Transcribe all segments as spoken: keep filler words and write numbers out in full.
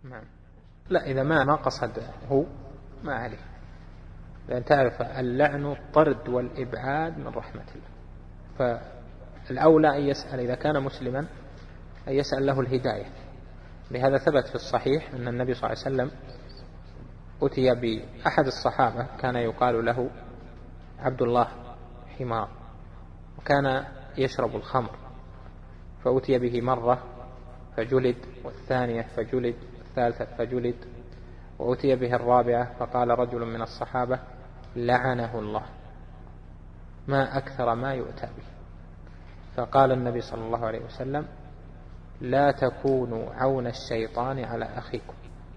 نعم. لا، إذا ما ما قصد هو ما عليه، لأن تعرف اللعن الطرد والإبعاد من رحمة الله، فالأولى أن يسأل إذا كان مسلما أن يسأل له الهداية. لهذا ثبت في الصحيح أن النبي صلى الله عليه وسلم أتي بأحد الصحابة كان يقال له عبد الله حمار، وكان يشرب الخمر، فأتي به مرة فجلد، والثانية فجلد، والثالثة فجلد، وأتي به الرابعة فقال رجل من الصحابة لعنه الله، ما أكثر ما يؤتى به. فقال النبي صلى الله عليه وسلم لا تكونوا عون الشيطان على أخيكم،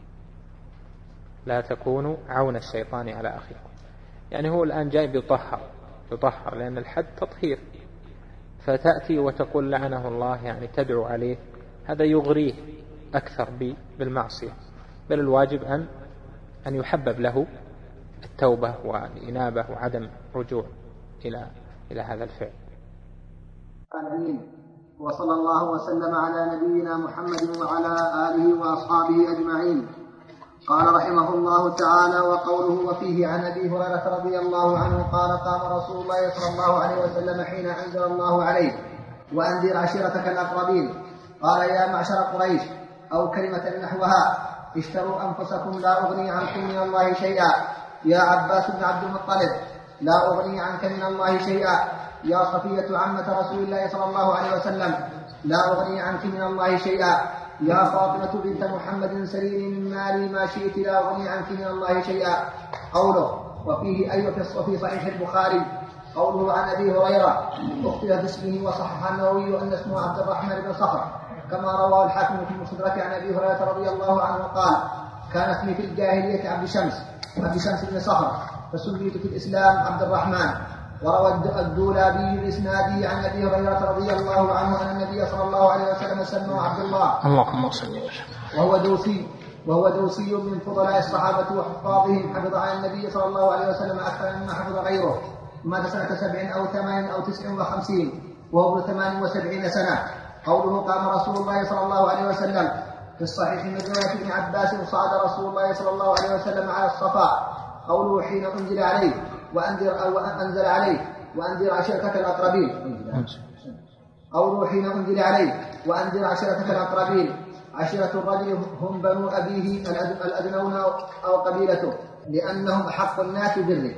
لا تكونوا عون الشيطان على أخيكم. يعني هو الآن جاي بيطهر يطهر لأن الحد تطهير، فتأتي وتقول لعنه الله، يعني تدعو عليه، هذا يغريه أكثر بالمعصية. بل الواجب أن أن يحبب له التوبة والإنابة وعدم رجوع إلى إلى هذا الفعل. آمين. وصلى الله وسلم على نبينا محمد وعلى آله وأصحابه أجمعين. قال رحمه الله تعالى: وقوله وفيه عن أبي هريرة رضي الله عنه قال: قام رسول الله صلى الله عليه وسلم حين أنزل الله عليه: وأنذر عشيرتك الأقربين. قال: يا معشر قريش، أو كلمة نحوها: اشتروا أنفسكم لا أغني عنكم من الله شيئا. يا عباس بن عبد المطلب، لا أغني عنك من الله شيئا. يا صفية عمة رسول الله صلى الله عليه وسلم، لا أغني عنك من الله شيئا. يا فاطمة بنت محمد سليني من مالي ما شئت، لا أغني عنك من الله شيئا. قوله وفيه أي في صحيح البخاري. قوله عن أبي هريرة اختلف اسمه، وصحح النووي أن اسمه عبد الرحمن بن صخر، كما رواه الحاكم في المستدرك عن أبي هريرة رضي الله عنه قال: كان اسمي في الجاهلية عبد شمس عبد شمس بن صخر، فسميت في الإسلام عبد الرحمن. وروى الدولابي بإسناده عن أبي هريرة رضي الله عنه أن النبي صلى الله عليه وسلم سماه عبد الله، اللهم صل وسلم، وهو دوسي وهو دوسي من فضلاء الصحابة وحفاظهم، حفظ عن النبي صلى الله عليه وسلم أكثر مما حفظ غيره. مات سنة سبع أو ثمان أو تسع وخمسين وهو ابن ثمان وسبعين سنة. قوله قام رسول الله صلى الله عليه وسلم، في الصحيح من رواية ابن عباس: صعد رسول الله صلى الله عليه وسلم على الصفا. قوله حين أنزل عليه وأنذر أو أنزل عليه وأنذر عشيرتك الأقربين. قوله حين أنزل عليه وأنذر عشيرتك الأقربين. عشيرة الرجل هم بنو أبيه الأدنون أو قبيلته، لأنهم أحق الناس برك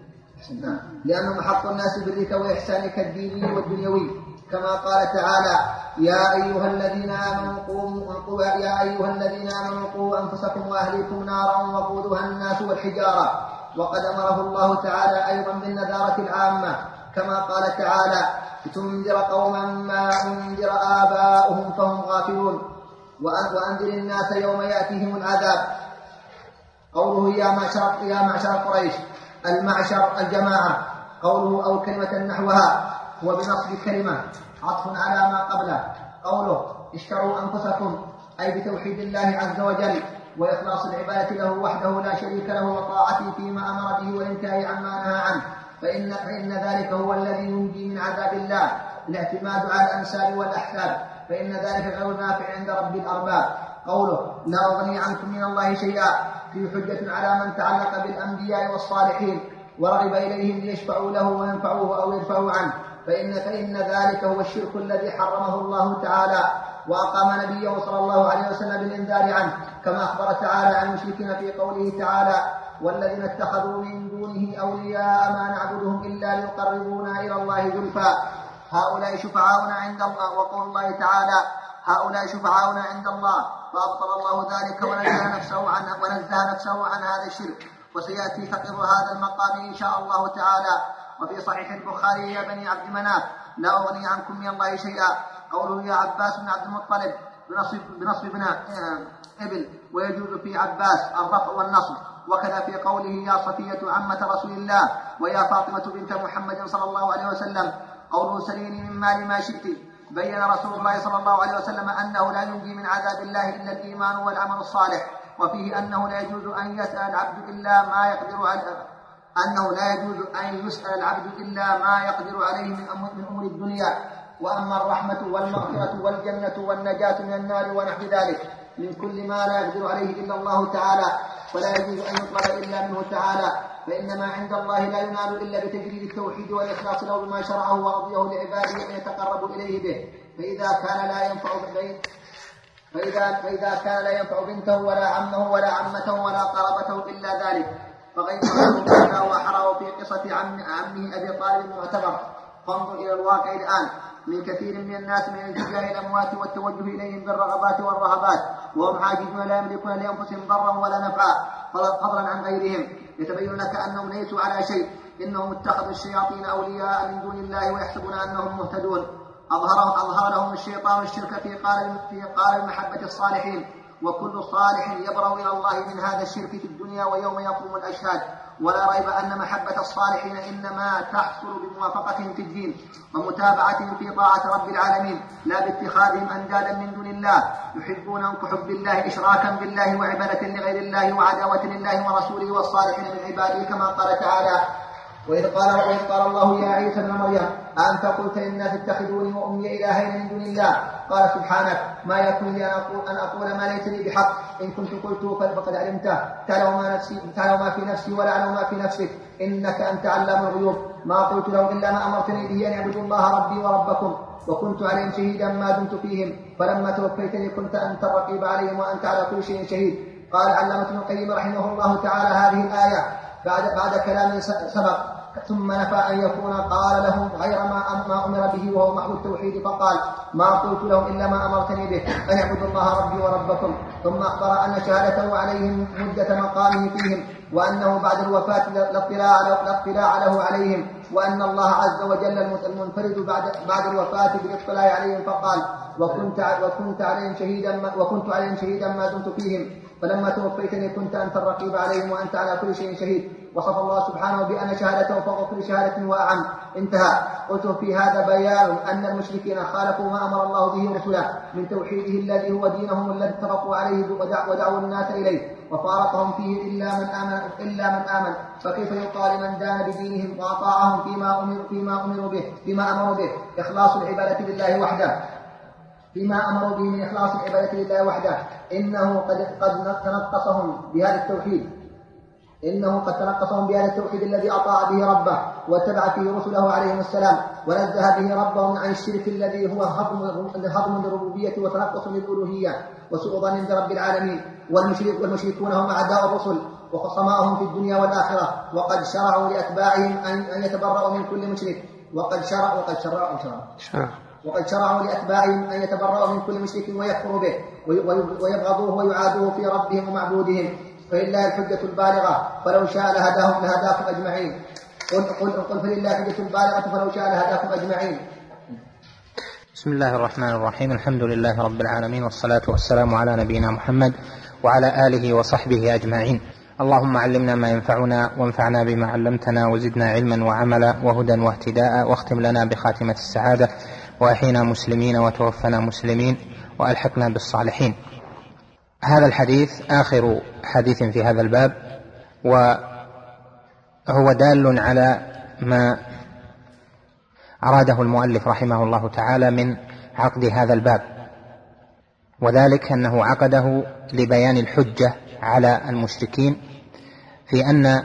لأنهم أحق الناس برك وإحسانك الديني والدنيوي، كما قال تعالى: يا أيها الذين آمنوا قوا يا أيها الذين آمنوا قوا أنفسكم وأهليكم نارا وقودها الناس والحجارة. وقد أمره الله تعالى أيضا بالنذارة العامة، كما قال تعالى: لتنذر قوما ما أنذر آباؤهم فهم غافلون، وأنذر الناس يوم يأتيهم العذاب. قوله يا معشر يا معشر قريش، المعشر الجماعة. قوله أو كلمة نحوها هو بنصب كلمة عطف على ما قبله. قوله اشتروا أنفسكم أي بتوحيد الله عز وجل وإخلاص العبادة له وحده لا شريك له، وطاعته فيما أمر به والانتهاء عما نهى عنه، فإن, فإن ذلك هو الذي ينجي من عذاب الله. الاعتماد على الأنساب والأحساب، فإن ذلك غير نافع عند رب الأرباب. قوله لا أغني عنكم من الله شيئا في حجة على من تعلق بالأنبياء والصالحين ورغب إليهم ليشفعوا له وينفعوه أو يدفعوا عنه، فإن, فإن ذلك هو الشرك الذي حرمه الله تعالى، وأقام نبيه صلى الله عليه وسلم بالإنذار عنه، كما أخبر تعالى عن المشركين في قوله تعالى: والذين اتخذوا من دونه أولياء ما نعبدهم إلا ليقربونا إلى الله زلفى هؤلاء شفعاؤنا عند الله. وقول الله تعالى: هؤلاء شفعاؤنا عند الله، فأبطل الله ذلك ونزه نفسه عن ونزه نفسه عن هذا الشرك. وسيأتي فقر هذا المقام إن شاء الله تعالى. وفي صحيح البخاري: يا بني عبد مناف، لا أغني عنكم من الله شيئا. قوله يا عباس بن عبد المطلب بنصب, بنصب بن إبل، ويجوز في عباس الرفع والنصب. وكذا في قوله يا صفية عمة رسول الله ويا فاطمة بنت محمد صلى الله عليه وسلم. قوله سليني من مال ما شئت، بين رسول الله صلى الله عليه وسلم أنه لا ينجي من عذاب الله إلا الإيمان والعمل الصالح. وفيه أنه لا يجوز أن يسأل العبد إلا ما يقدر عليه أنه لا يجوز أن يسأل العبد إلا ما يقدر عليه من أمور الدنيا. وأما الرحمة والمغفرة والجنة والنجاة من النار ونحو ذلك من كل ما لا يقدر عليه إلا الله تعالى، ولا يجوز أن يطلب إلا منه تعالى، فإنما عند الله لا ينال إلا بتجريد التوحيد والإخلاص له بما شرعه ورضيه لعباده أن يتقربوا إليه به. فإذا كان لا ينفع فإذا, فإذا كان لا ينفع بنته ولا عمه ولا عمته ولا قرابته إلا ذلك، فغيره ما وحره في قصة عم عمه أبي طالب المعتبر. فانظر إلى الواقع الآن من كثير من الناس من التجاه الأموات والتوجه إليهم بالرغبات والرهبات، وهم عاجزون لا يملكون لأنفسهم ضرا ولا نفعا فضلا عن غيرهم، يتبين لك أنهم ليسوا على شيء، إنهم اتخذوا الشياطين أولياء من دون الله ويحسبون أنهم مهتدون. أظهر, أظهر لهم الشيطان الشرك في قال في قال محبة الصالحين، وكل صالح يبرأ إلى الله من هذا الشرك في الدنيا ويوم يقوم الأشهاد. ولا ريب أن محبة الصالحين إنما تحصل بموافقتهم في الدين ومتابعتهم في طاعة رب العالمين، لا باتخاذهم أندادا من دون الله يحبونهم كحب الله إشراكا بالله وعبادة لغير الله وعداوة لله ورسوله والصالحين من عباده، كما قال تعالى: وإذ قال, وإذ قال الله يا عيسى ابن مريم أنت قلت للناس اتخذوني وأمي إلهين من دون الله، قال سبحانك ما يكون لي أن أقول ما ليس لي بحق، إن كنت قلته فقد علمته، تعلم ما, نفسي تعلم ما في نفسي ولا أعلم ما في نفسك، إنك أنت علام الغيوب. ما قلت لهم إلا ما أمرتني به أن يعبدوا الله ربي وربكم، وكنت عليهم شهيدا ما دمت فيهم، فلما توفيتني كنت أنت الرقيب عليهم وأنت على كل شيء شهيد. قال علامة ابن القيم رحمه الله تعالى هذه الآية بعد, بعد كلام سبق، ثم نفى أن يكون قال لهم غير ما, ما أمر به وهو محو التوحيد، فقال ما قلت لهم إلا ما أمرتني به أن يعبدوا الله ربي وربكم. ثم أخبر أن شهادته عليهم مدة مقامه فيهم، وأنه بعد الوفاة لا اطلاع له عليهم، وأن الله عز وجل المنفرد بعد, بعد الوفاة بالاطلاع عليهم، فقال وكنت, وكنت عليهم شهيدا ما, وكنت عليهم شهيدا ما دمت فيهم، فلما توفيتني كنت أنت الرقيب عليهم وأنت على كل شيء شهيد. وصف الله سبحانه بأن شهادته فوق كل شهادة وأعم. انتهى. قلت في هذا بيان أن المشركين خالفوا ما أمر الله به رسله من توحيده الذي هو دينهم الذي اتفقوا عليه ودعوا الناس إليه، وفارقهم فيه إلا من آمن, إلا من آمن. فكيف يقال من دان بدينهم وأطاعهم فيما أمروا فيما أمروا به فيما أمروا به إخلاص العبادة لله وحده فيما أمروا به من إخلاص العبادة لله وحده إنه قد قد تنقصهم بهذا التوحيد إنه قد تنقصهم بهذا التوحيد الذي أطاع به ربه واتبع فيه رسله عليهم السلام، ونزه به ربهم عن الشرك الذي هو هضم للربوبية وتنقص للألوهية وسوء ظن برب العالمين. والمشرك والمشركون هم أعداء الرسل وخصماءهم في الدنيا والآخرة، وقد شرعوا لأتباعهم أن يتبرأوا من كل مشرك وقد شرعوا وقد شرعوا شرع. وقد شرعوا لأتباعهم أن يتبرأوا من كل مشرك ويكفروا به ويبغضوه ويعادوه في ربهم ومعبودهم، فلله الحجة البالغة فلو شاء لهداهم لهداكم أجمعين. قل, قل, قل فلله الحجة البالغة فلو شاء لهداكم أجمعين. بسم الله الرحمن الرحيم. الحمد لله رب العالمين، والصلاة والسلام على نبينا محمد وعلى آله وصحبه أجمعين. اللهم علمنا ما ينفعنا وانفعنا بما علمتنا وزدنا علما وعملا وهدى واهتداء، واختم لنا بخاتمة السعادة، وأحينا مسلمين وتوفنا مسلمين وألحقنا بالصالحين. هذا الحديث آخر حديث في هذا الباب، وهو دال على ما أراده المؤلف رحمه الله تعالى من عقد هذا الباب، وذلك أنه عقده لبيان الحجة على المشركين في أن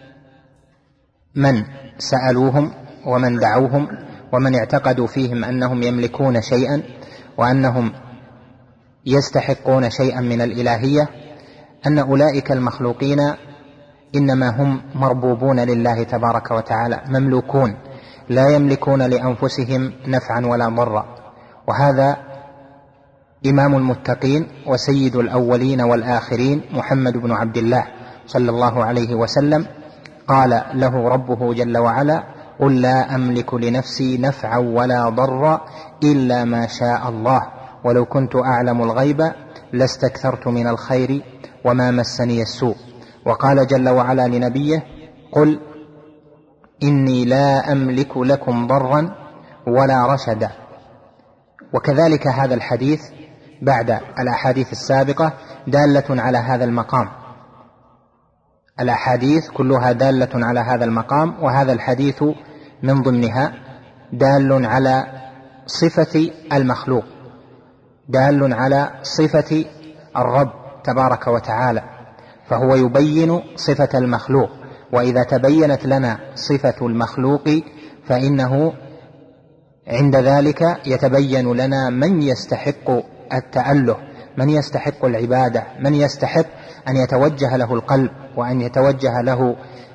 من سألوهم ومن دعوهم ومن اعتقدوا فيهم أنهم يملكون شيئا وأنهم يستحقون شيئا من الإلهية، أن أولئك المخلوقين إنما هم مربوبون لله تبارك وتعالى، مملوكون لا يملكون لأنفسهم نفعا ولا ضرا. وهذا إمام المتقين وسيد الأولين والآخرين محمد بن عبد الله صلى الله عليه وسلم قال له ربه جل وعلا: قل لا أملك لنفسي نفعا ولا ضرا إلا ما شاء الله ولو كنت أعلم الغيب لاستكثرت من الخير وما مسني السوء. وقال جل وعلا لنبيه: قل إني لا أملك لكم ضرا ولا رشدا. وكذلك هذا الحديث بعد الأحاديث السابقة دالة على هذا المقام، الأحاديث كلها دالة على هذا المقام، وهذا الحديث من ضمنها دال على صفة المخلوق، دال على صفة الرب تبارك وتعالى، فهو يبين صفة المخلوق، وإذا تبينت لنا صفة المخلوق فإنه عند ذلك يتبين لنا من يستحق التأله، من يستحق العبادة، من يستحق أن يتوجه له القلب وأن يتوجه له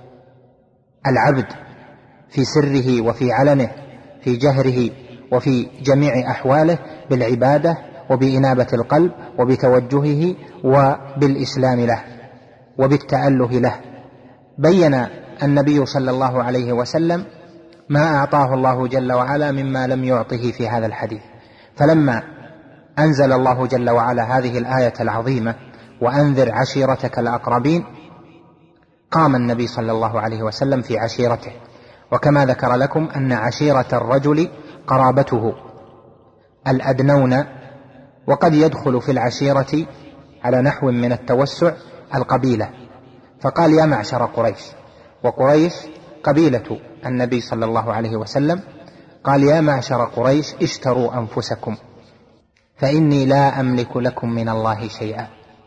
العبد في سره وفي علنه، في جهره وفي جميع أحواله، بالعبادة وبإنابة القلب وبتوجهه وبالإسلام له وبالتأله له. بين النبي صلى الله عليه وسلم ما أعطاه الله جل وعلا مما لم يعطه في هذا الحديث. فلما أنزل الله جل وعلا هذه الآية العظيمة وأنذر عشيرتك الأقربين، قام النبي صلى الله عليه وسلم في عشيرته. وكما ذكر لكم أن عشيرة الرجل قرابته الأدنون، وقد يدخل في العشيرة على نحو من التوسع القبيلة، فقال يا معشر قريش، وقريش قبيلة النبي صلى الله عليه وسلم، قال يا معشر قريش اشتروا أنفسكم فإني لا أملك لكم من الله شيئا.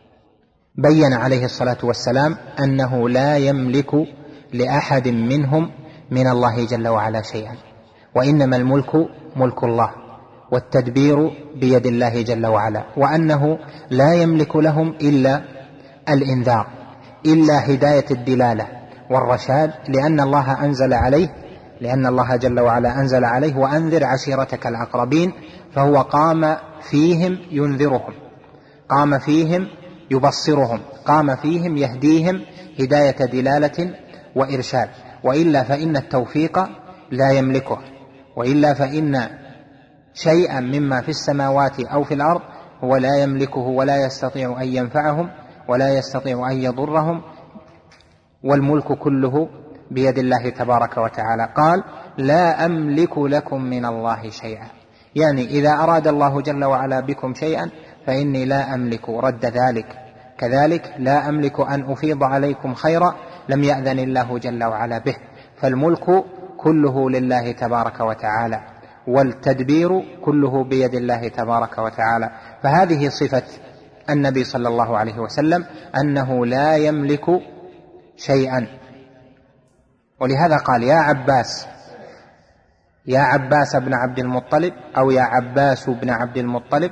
بين عليه الصلاة والسلام أنه لا يملك لأحد منهم من الله جل وعلا شيئا، وإنما الملك ملك الله والتدبير بيد الله جل وعلا، وأنه لا يملك لهم إلا الإنذار، إلا هداية الدلالة والرشاد، لأن الله أنزل عليه لأن الله جل وعلا أنزل عليه وأنذر عشيرتك الأقربين، فهو قام فيهم ينذرهم، قام فيهم يبصرهم، قام فيهم يهديهم هداية دلالة وإرشاد. وإلا فإن التوفيق لا يملكه، وإلا فإن شيئا مما في السماوات أو في الأرض هو لا يملكه ولا يستطيع أن ينفعهم ولا يستطيع أن يضرهم، والملك كله بيد الله تبارك وتعالى. قال لا أملك لكم من الله شيئا، يعني إذا أراد الله جل وعلا بكم شيئا فإني لا أملك رد ذلك، كذلك لا أملك أن أفيض عليكم خيرا لم يأذن الله جل وعلا به، فالملك كله لله تبارك وتعالى، والتدبير كله بيد الله تبارك وتعالى. فهذه صفة النبي صلى الله عليه وسلم، أنه لا يملك شيئا. ولهذا قال يا عباس، يا عباس بن عبد المطلب، أو يا عباس بن عبد المطلب،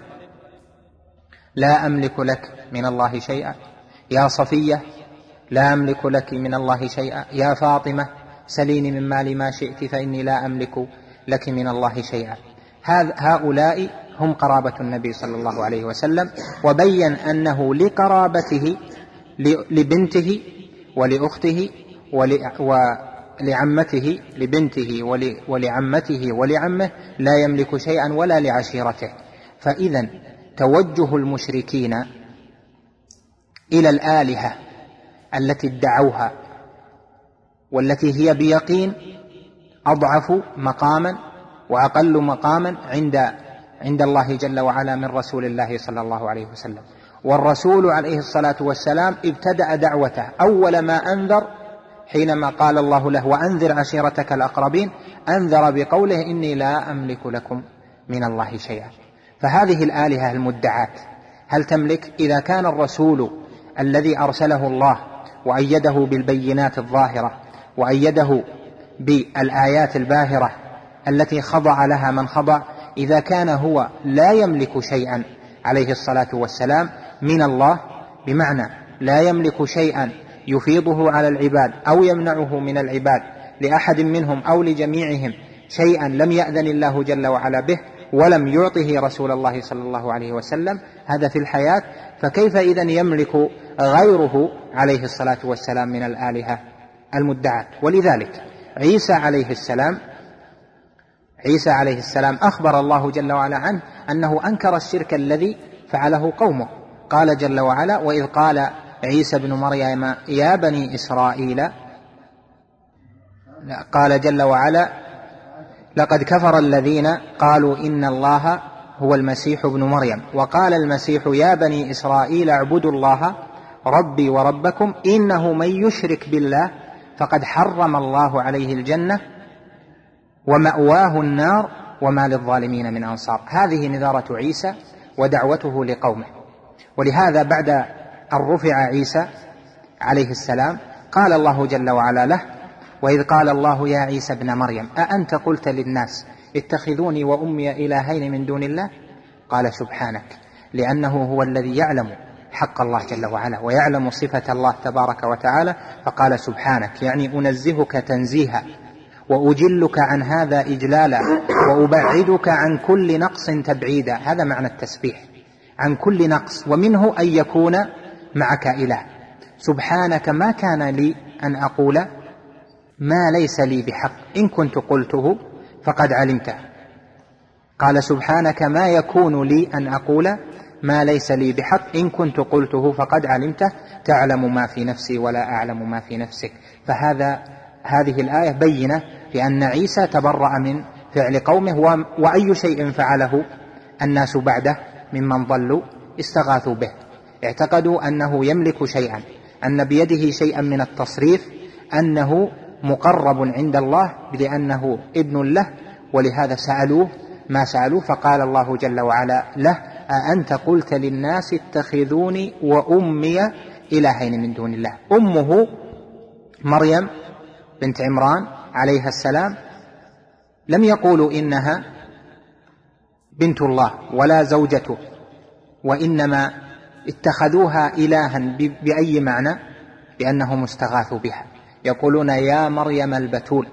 لا أملك لك من الله شيئا. يا صفية لا أملك لك من الله شيئا. يا فاطمة سليني من مالي ما شئت فإني لا أملك لك من الله شيئا. هؤلاء هم قرابة النبي صلى الله عليه وسلم، وبين أنه لقرابته لبنته ولأخته ولعمته لبنته ولعمته ولعمه لا يملك شيئا ولا لعشيرته. فإذا توجه المشركين إلى الآلهة التي ادعوها والتي هي بيقين أضعف مقاما وأقل مقاما عند عند الله جل وعلا من رسول الله صلى الله عليه وسلم. والرسول عليه الصلاة والسلام ابتدأ دعوته أول ما أنذر، حينما قال الله له وأنذر عشيرتك الأقربين، أنذر بقوله إني لا أملك لكم من الله شيئا. فهذه الآلهة المدعاة هل تملك؟ إذا كان الرسول الذي أرسله الله وأيده بالبينات الظاهرة وأيده بالآيات الباهرة التي خضع لها من خضع، إذا كان هو لا يملك شيئا عليه الصلاة والسلام من الله، بمعنى لا يملك شيئا يفيضه على العباد أو يمنعه من العباد لأحد منهم أو لجميعهم شيئا لم يأذن الله جل وعلا به ولم يعطه رسول الله صلى الله عليه وسلم، هذا في الحياة، فكيف إذن يملك غيره عليه الصلاة والسلام من الآلهة المدعاة؟ ولذلك عيسى عليه السلام عيسى عليه السلام أخبر الله جل وعلا عنه أنه أنكر الشرك الذي فعله قومه. قال جل وعلا وإذ قال عيسى بن مريم يا بني إسرائيل، قال جل وعلا لقد كفر الذين قالوا إن الله هو المسيح ابن مريم، وقال المسيح يا بني إسرائيل اعبدوا الله ربي وربكم إنه من يشرك بالله فقد حرم الله عليه الجنة ومأواه النار وما للظالمين من أنصار. هذه نذارة عيسى ودعوته لقومه. ولهذا بعد أن رفع عيسى عليه السلام قال الله جل وعلا له: وإذ قال الله يا عيسى ابن مريم أأنت قلت للناس اتخذوني وأمي إلهين من دون الله؟ قال سبحانك، لأنه هو الذي يعلم حق الله جل وعلا ويعلم صفة الله تبارك وتعالى، فقال سبحانك، يعني أنزهك تنزيها وأجلك عن هذا إجلالا وأبعدك عن كل نقص تبعيدا. هذا معنى التسبيح، عن كل نقص، ومنه أن يكون معك إله. سبحانك ما كان لي أن أقول ما ليس لي بحق، إن كنت قلته فقد علمته. قال سبحانك ما يكون لي أن أقول ما ليس لي بحق، إن كنت قلته فقد علمته، تعلم ما في نفسي ولا أعلم ما في نفسك. فهذا هذه الآية بينة في أن عيسى تبرأ من فعل قومه، وأي شيء فعله الناس بعده ممن ضلوا استغاثوا به، اعتقدوا أنه يملك شيئا، أن بيده شيئا من التصريف، أنه مقرب عند الله لأنه ابن له، ولهذا سألوه ما سألوه، فقال الله جل وعلا له: أأنت قلت للناس اتخذوني وأمي إلهين من دون الله. أمه مريم بنت عمران عليها السلام لم يقولوا إنها بنت الله ولا زوجته، وإنما اتخذوها إلها بأي معنى؟ بأنهم استغاثوا بها، يقولون يا مريم البتول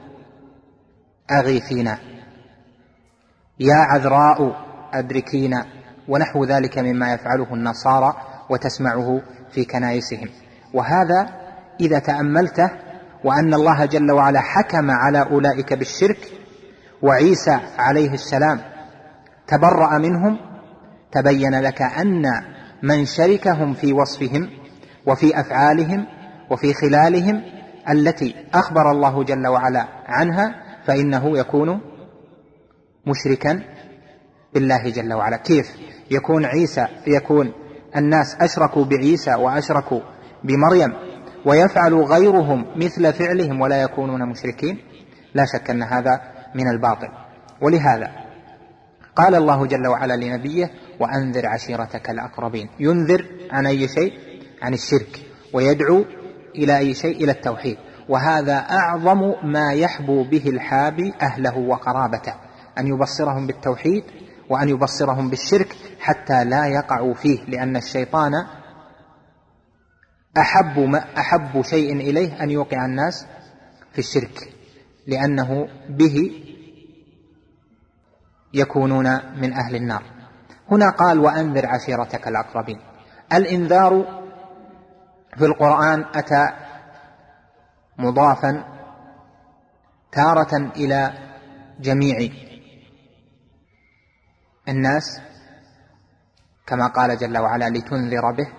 أغيثينا، يا عذراء أدركينا، ونحو ذلك مما يفعله النصارى وتسمعه في كنائسهم. وهذا إذا تأملته، وأن الله جل وعلا حكم على أولئك بالشرك وعيسى عليه السلام تبرأ منهم، تبين لك أن من شركهم في وصفهم وفي أفعالهم وفي خلالهم التي أخبر الله جل وعلا عنها فإنه يكون مشركا بالله جل وعلا. كيف يكون عيسى يكون الناس أشركوا بعيسى وأشركوا بمريم ويفعل غيرهم مثل فعلهم ولا يكونون مشركين؟ لا شك أن هذا من الباطل. ولهذا قال الله جل وعلا لنبيه: وأنذر عشيرتك الأقربين. ينذر عن أي شيء؟ عن الشرك، ويدعو إلى أي شيء؟ إلى التوحيد. وهذا أعظم ما يحبو به الحابي أهله وقرابته، أن يبصرهم بالتوحيد وأن يبصرهم بالشرك حتى لا يقعوا فيه، لأن الشيطان أحب, ما أحب شيء إليه أن يوقع الناس في الشرك، لأنه به يكونون من أهل النار. هنا قال: وأنذر عشيرتك الأقربين. الإنذار في القرآن أتى مضافا تارة إلى جميع الناس كما قال جل وعلا: لتنذر به،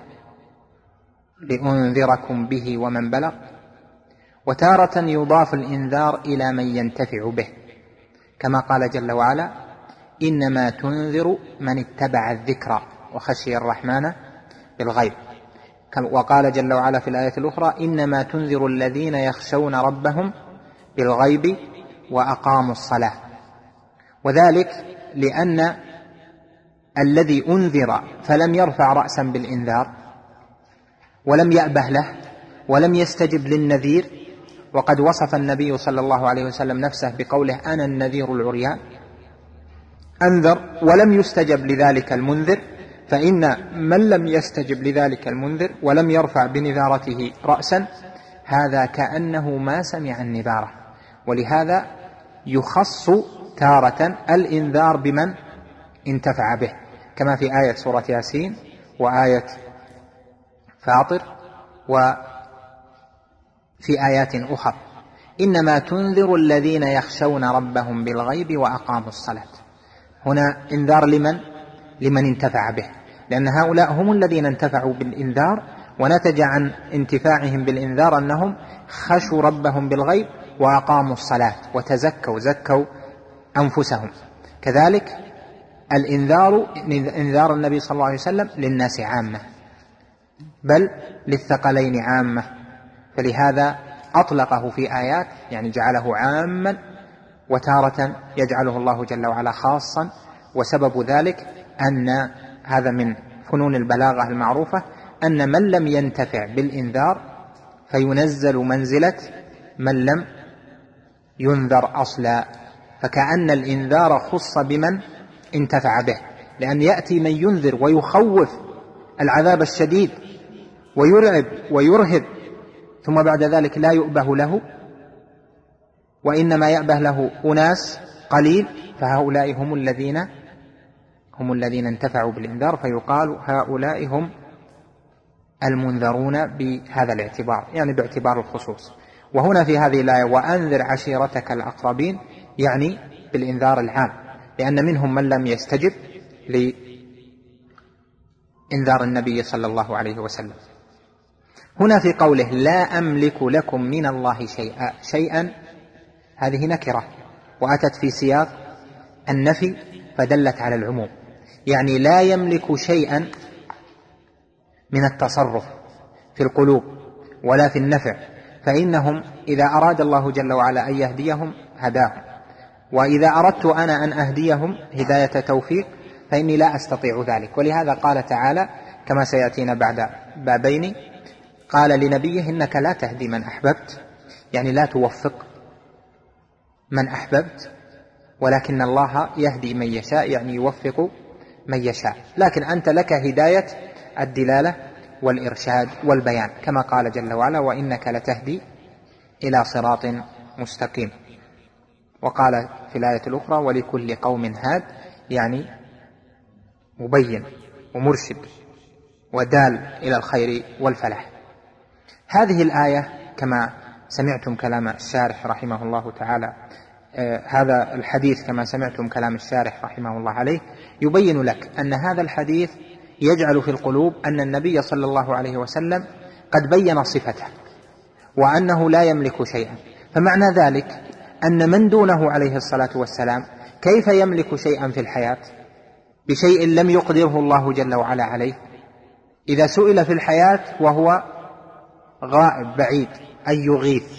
لأنذركم به ومن بلغ. وتارة يضاف الإنذار إلى من ينتفع به، كما قال جل وعلا: إنما تنذر من اتبع الذكر وخشي الرحمن بالغيب. وقال جل وعلا في الآية الأخرى: إنما تنذر الذين يخشون ربهم بالغيب وأقاموا الصلاة. وذلك لأن الذي أنذر فلم يرفع رأسا بالإنذار ولم يأبه له ولم يستجب للنذير، وقد وصف النبي صلى الله عليه وسلم نفسه بقوله: أنا النذير العريان، أنذر ولم يستجب لذلك المنذر. فإن من لم يستجب لذلك المنذر ولم يرفع بنذارته رأسا، هذا كأنه ما سمع النذارة. ولهذا يخص تارة الإنذار بمن انتفع به، كما في آية سورة ياسين وآية فاطر وفي آيات أخرى. إنما تنذر الذين يخشون ربهم بالغيب وأقاموا الصلاة. هنا إنذار لمن؟ لمن انتفع به، لأن هؤلاء هم الذين انتفعوا بالإنذار، ونتج عن انتفاعهم بالإنذار أنهم خشوا ربهم بالغيب وأقاموا الصلاة وتزكوا زكوا أنفسهم. كذلك الإنذار إنذار النبي صلى الله عليه وسلم للناس عامة، بل للثقلين عامة، فلهذا أطلقه في آيات، يعني جعله عاما، وتارة يجعله الله جل وعلا خاصا. وسبب ذلك أن هذا من فنون البلاغة المعروفة أن من لم ينتفع بالإنذار فينزل منزلة من لم ينذر أصلا، فكأن الإنذار خص بمن انتفع به، لأن يأتي من ينذر ويخوف العذاب الشديد ويرعب ويرهب ثم بعد ذلك لا يؤبه له، وإنما يأبه له أناس قليل، فهؤلاء هم الذين هم الذين انتفعوا بالإنذار، فيقال هؤلاء هم المنذرون بهذا الاعتبار، يعني باعتبار الخصوص. وهنا في هذه الآية وأنذر عشيرتك الأقربين يعني بالإنذار العام، لأن منهم من لم يستجب لإنذار النبي صلى الله عليه وسلم. هنا في قوله لا أملك لكم من الله شيئا شيئا هذه نكرة وأتت في سياق النفي فدلت على العموم، يعني لا يملك شيئا من التصرف في القلوب ولا في النفع، فإنهم إذا أراد الله جل وعلا أن يهديهم هداهم، وإذا أردت أنا أن أهديهم هداية توفيق فإني لا أستطيع ذلك. ولهذا قال تعالى كما سيأتينا بعد بابين قال لنبيه إنك لا تهدي من أحببت، يعني لا توفق من أحببت، ولكن الله يهدي من يشاء يعني يوفق من يشاء، لكن أنت لك هداية الدلالة والإرشاد والبيان كما قال جل وعلا وإنك لتهدي إلى صراط مستقيم. وقال في الآية الأخرى ولكل قوم هاد يعني مبين ومرشد ودال إلى الخير والفلاح. هذه الآية كما سمعتم كلام الشارح رحمه الله تعالى آه هذا الحديث كما سمعتم كلام الشارح رحمه الله عليه يبين لك أن هذا الحديث يجعل في القلوب أن النبي صلى الله عليه وسلم قد بين صفته وأنه لا يملك شيئا، فمعنى ذلك أن من دونه عليه الصلاة والسلام كيف يملك شيئا في الحياة بشيء لم يقدره الله جل وعلا عليه؟ إذا سئل في الحياة وهو غائب بعيد أن يغيث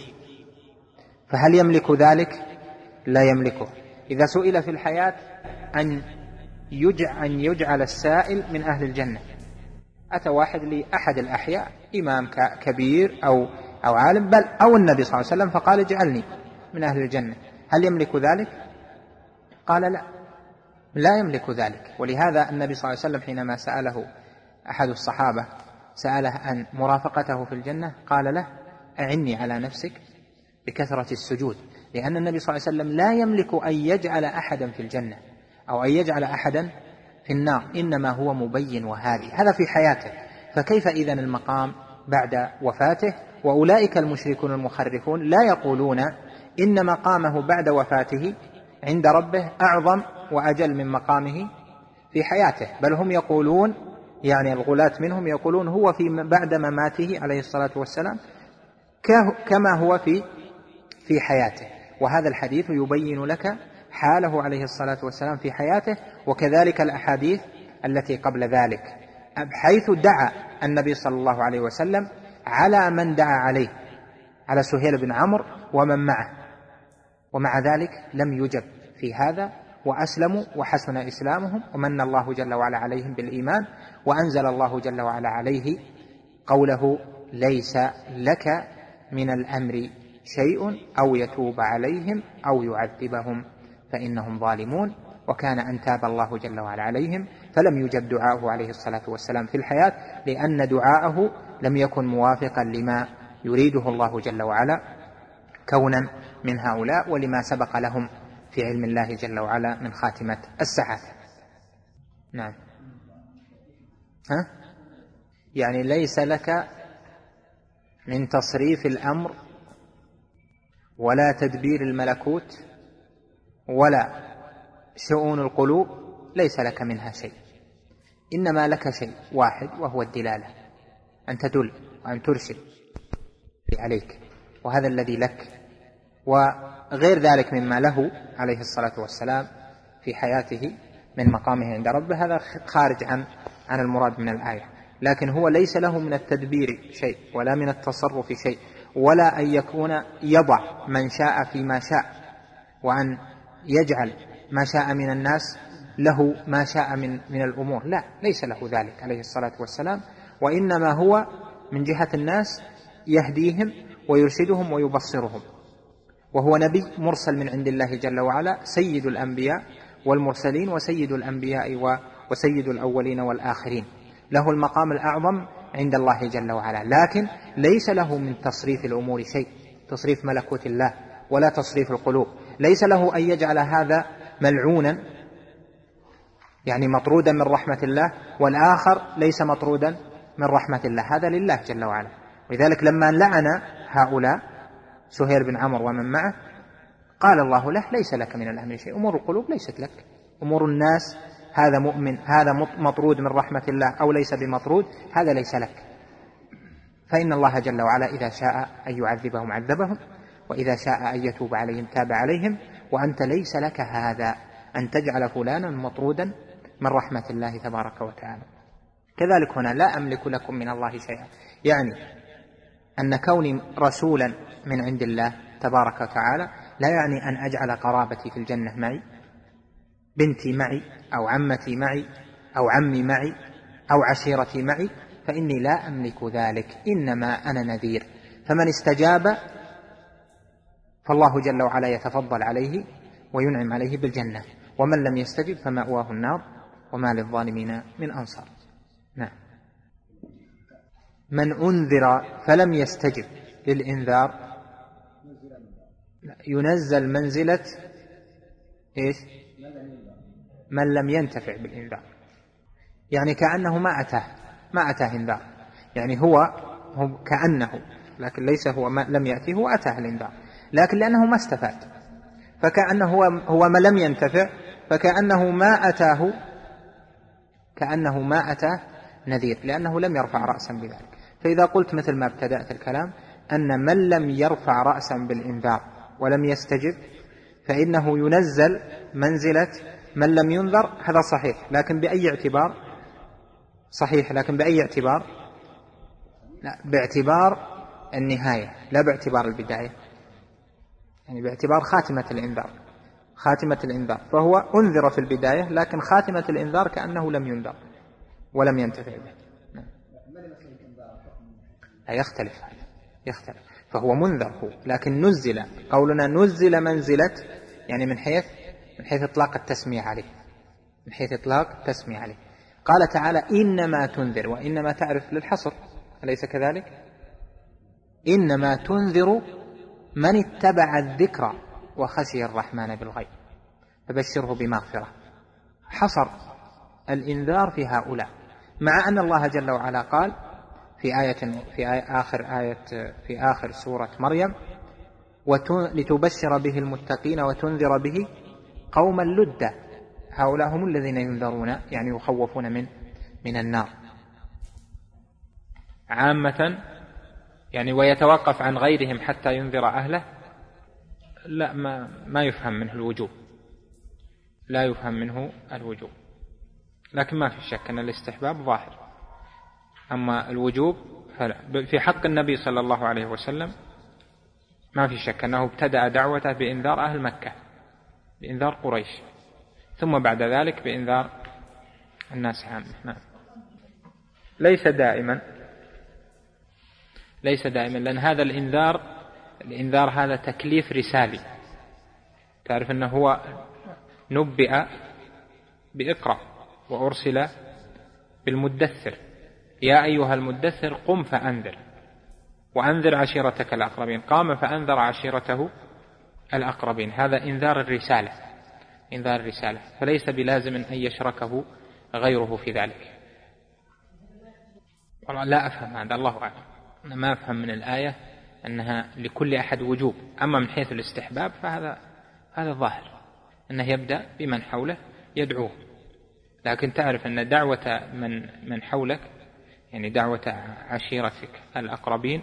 فهل يملك ذلك؟ لا يملكه. إذا سئل في الحياة أن يجعل, أن يجعل السائل من أهل الجنة، أتى واحد لأحد الأحياء إمام كبير أو, أو عالم بل أو النبي صلى الله عليه وسلم فقال اجعلني من أهل الجنة، هل يملك ذلك؟ قال لا، لا يملك ذلك. ولهذا النبي صلى الله عليه وسلم حينما سأله أحد الصحابة سأله عن مرافقته في الجنة قال له أعني على نفسك بكثرة السجود، لأن النبي صلى الله عليه وسلم لا يملك أن يجعل أحدا في الجنة أو أن يجعل أحدا في النار، إنما هو مبين وهادي، هذا في حياته. فكيف إذن المقام بعد وفاته؟ وأولئك المشركون المخرفون لا يقولون إن مقامه بعد وفاته عند ربه أعظم وأجل من مقامه في حياته، بل هم يقولون يعني الغلاة منهم يقولون هو في بعد مماته عليه الصلاة والسلام كما هو في في حياته. وهذا الحديث يبين لك حاله عليه الصلاة والسلام في حياته، وكذلك الأحاديث التي قبل ذلك، حيث دعا النبي صلى الله عليه وسلم على من دعا عليه، على سهيل بن عمرو ومن معه، ومع ذلك لم يجب في هذا وأسلموا وحسن إسلامهم ومن الله جل وعلا عليهم بالإيمان، وأنزل الله جل وعلا عليه قوله ليس لك من الأمر شيء أو يتوب عليهم أو يعذبهم فإنهم ظالمون، وكان أن تاب الله جل وعلا عليهم فلم يجب دعاءه عليه الصلاة والسلام في الحياة، لأن دعاءه لم يكن موافقا لما يريده الله جل وعلا كونا من هؤلاء ولما سبق لهم في علم الله جل وعلا من خاتمة السعادة. نعم. ها؟ يعني ليس لك من تصريف الأمر ولا تدبير الملكوت ولا شؤون القلوب، ليس لك منها شيء، إنما لك شيء واحد وهو الدلالة، أن تدل وأن ترشد عليك، وهذا الذي لك، وغير ذلك مما له عليه الصلاة والسلام في حياته من مقامه عند ربه هذا خارج عن عن المراد من الآية، لكن هو ليس له من التدبير شيء ولا من التصرف شيء، ولا أن يكون يضع من شاء فيما شاء وأن يجعل ما شاء من الناس له ما شاء من من الأمور، لا، ليس له ذلك عليه الصلاة والسلام، وإنما هو من جهة الناس يهديهم ويرشدهم ويبصرهم، وهو نبي مرسل من عند الله جل وعلا، سيد الأنبياء والمرسلين وسيد الأنبياء وسيد الأولين والآخرين، له المقام الأعظم عند الله جل وعلا، لكن ليس له من تصريف الأمور شيء، تصريف ملكوت الله ولا تصريف القلوب، ليس له أن يجعل هذا ملعونا يعني مطرودا من رحمة الله والآخر ليس مطرودا من رحمة الله، هذا لله جل وعلا. ولذلك لما لعن هؤلاء سهيل بن عمرو ومن معه قال الله له: ليس لك من الأمر شيء، أمور القلوب ليست لك، أمور الناس، هذا مؤمن، هذا مطرود من رحمة الله أو ليس بمطرود، هذا ليس لك، فإن الله جل وعلا إذا شاء أن يعذبهم عذبهم، وإذا شاء أن يتوب عليهم تاب عليهم، وأنت ليس لك هذا أن تجعل فلانا مطرودا من رحمة الله تبارك وتعالى. كذلك هنا: لا أملك لكم من الله شيئا، يعني أن كوني رسولا من عند الله تبارك وتعالى لا يعني أن أجعل قرابتي في الجنة معي، بنتي معي أو عمتي معي أو عمي معي أو عشيرتي معي، فإني لا أملك ذلك، إنما أنا نذير، فمن استجاب فالله جل وعلا يتفضل عليه وينعم عليه بالجنة، ومن لم يستجب فمأواه النار وما للظالمين من أنصار. نعم. من أنذر فلم يستجب للإنذار ينزل منزلة إيش؟ من لم ينتفع بالإنذار، يعني كأنه ما أتاه ما أتاه إنذار، يعني هو, هو كأنه، لكن ليس هو ما لم يأتيه، هو أتاه الإنذار، لكن لأنه ما استفاد، فكأنه هو, هو ما لم ينتفع، فكأنه ما أتاه كأنه ما أتاه نذير، لأنه لم يرفع رأسا بذلك. فإذا قلت مثل ما ابتدأت الكلام أن من لم يرفع رأسا بالإنذار ولم يستجب فإنه ينزل منزلة من لم ينذر، هذا صحيح، لكن بأي اعتبار؟ صحيح، لكن بأي اعتبار؟ لا، باعتبار النهاية لا باعتبار البداية، يعني باعتبار خاتمة الإنذار خاتمة الإنذار فهو أنذر في البداية، لكن خاتمة الإنذار كأنه لم ينذر ولم ينتفع به. لا، يختلف يختلف فهو منذر هو، لكن نزل، قولنا نزل منزلة يعني من حيث من حيث إطلاق التسمية عليه من حيث إطلاق التسمية عليه قال تعالى: إنما تنذر، وإنما تعرف للحصر، أليس كذلك؟ إنما تنذر من اتبع الذكر وخشي الرحمن بالغيب فبشره بمغفرة. حصر الإنذار في هؤلاء، مع أن الله جل وعلا قال في آية في آية آخر آية في آخر سورة مريم: لتبشر به المتقين وتنذر به قوما لدا، هؤلاء هم الذين ينذرون، يعني يخوفون من من النار عامة، يعني ويتوقف عن غيرهم حتى ينذر أهله. لا، ما ما يفهم منه الوجوب لا يفهم منه الوجوب لكن ما في شك أن الاستحباب ظاهر، أما الوجوب فلا. في حق النبي صلى الله عليه وسلم ما في شك أنه ابتدأ دعوته بإنذار أهل مكة، بإنذار قريش، ثم بعد ذلك بإنذار الناس عامة. ليس دائما ليس دائما لأن هذا الإنذار الإنذار هذا تكليف رسالي، تعرف أنه هو نبئ بإقرأ وأرسل بالمدثر، يا أيها المدثر قم فأنذر وأنذر عشيرتك الأقربين، قام فأنذر عشيرته الأقربين، هذا إنذار الرسالة إنذار الرسالة فليس بلازم أن يشركه غيره في ذلك. والله لا أفهم هذا، الله أعلم، أنا ما أفهم من الآية أنها لكل أحد وجوب، أما من حيث الاستحباب فهذا هذا ظاهر أنه يبدأ بمن حوله يدعوه، لكن تعرف أن دعوة من من حولك يعني دعوة عشيرتك الأقربين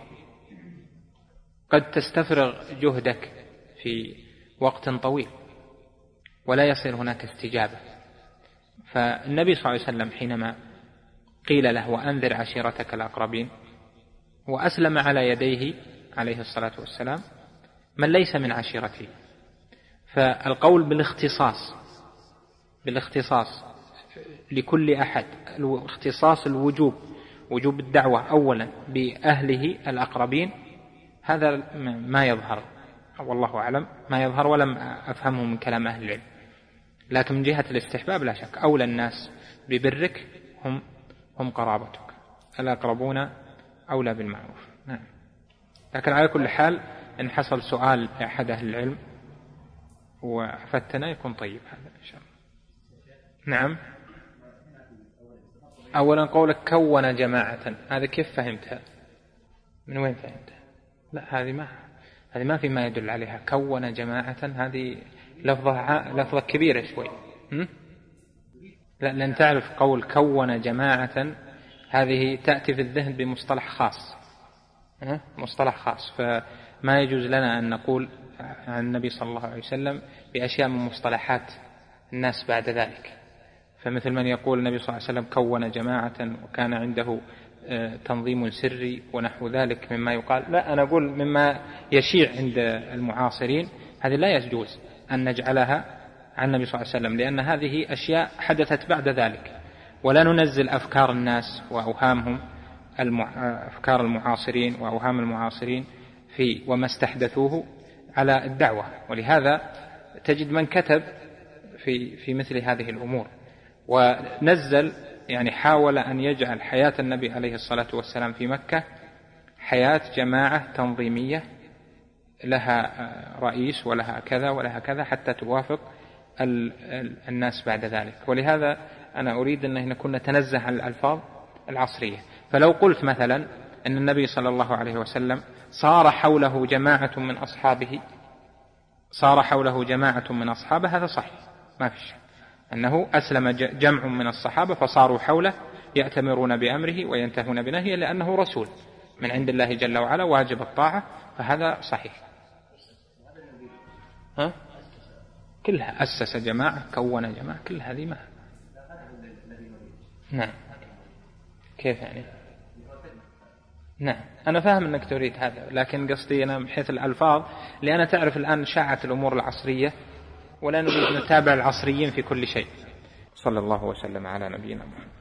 قد تستفرغ جهدك في وقت طويل ولا يصير هناك استجابة. فالنبي صلى الله عليه وسلم حينما قيل له وأنذر عشيرتك الأقربين وأسلم على يديه عليه الصلاة والسلام من ليس من عشيرته، فالقول بالاختصاص بالاختصاص لكل أحد، اختصاص الوجوب، وجوب الدعوة أولا بأهله الأقربين، هذا ما يظهر والله أعلم، ما يظهر ولم أفهمه من كلام أهل العلم. لكن من جهة الاستحباب لا شك أولى الناس ببرك هم هم قرابتك، الأقربون أولى بالمعروف. نعم. لكن على كل حال إن حصل سؤال لأحد أهل العلم وفتنا يكون طيب هذا إن شاء الله. نعم. أولا قولك كون جماعة، هذا كيف فهمتها؟ من وين فهمتها؟ لا هذه ما هذه ما في ما يدل عليها. كون جماعة هذه لفظة لفظة كبيرة شوي. هم؟ لا لن تعرف قول كون جماعة هذه تأتي في الذهن بمصطلح خاص، ها؟ مصطلح خاص، فما يجوز لنا أن نقول عن النبي صلى الله عليه وسلم بأشياء من مصطلحات الناس بعد ذلك. فمثل من يقول النبي صلى الله عليه وسلم كون جماعة وكان عنده تنظيم سري ونحو ذلك مما يقال، لا أنا أقول مما يشيع عند المعاصرين، هذه لا يجوز أن نجعلها عن النبي صلى الله عليه وسلم، لأن هذه أشياء حدثت بعد ذلك، ولا ننزل أفكار الناس وأوهامهم، أفكار المعاصرين وأوهام المعاصرين في وما استحدثوه على الدعوة. ولهذا تجد من كتب في في مثل هذه الأمور ونزل، يعني حاول أن يجعل حياة النبي عليه الصلاة والسلام في مكة حياة جماعة تنظيمية لها رئيس ولها كذا ولها كذا حتى توافق الناس بعد ذلك. ولهذا أنا أريد أن نكون نتنزه عن الألفاظ العصرية. فلو قلت مثلا أن النبي صلى الله عليه وسلم صار حوله جماعة من أصحابه، صار حوله جماعة من أصحابه، هذا صحيح ما في شيء، أنه أسلم جمع من الصحابة فصاروا حوله يأتمرون بأمره وينتهون بنهيه، لأنه رسول من عند الله جل وعلا واجب الطاعة، فهذا صحيح. ها؟ كلها أسس جماعة، كون جماعة، كل هذه ما. نعم. كيف يعني؟ نعم أنا فاهم أنك تريد هذا، لكن قصدي أنا بحيث الألفاظ، لأن تعرف الآن شاعت الأمور العصرية ولا نريد نتابع العصريين في كل شيء. صلى الله وسلم على نبينا محمد.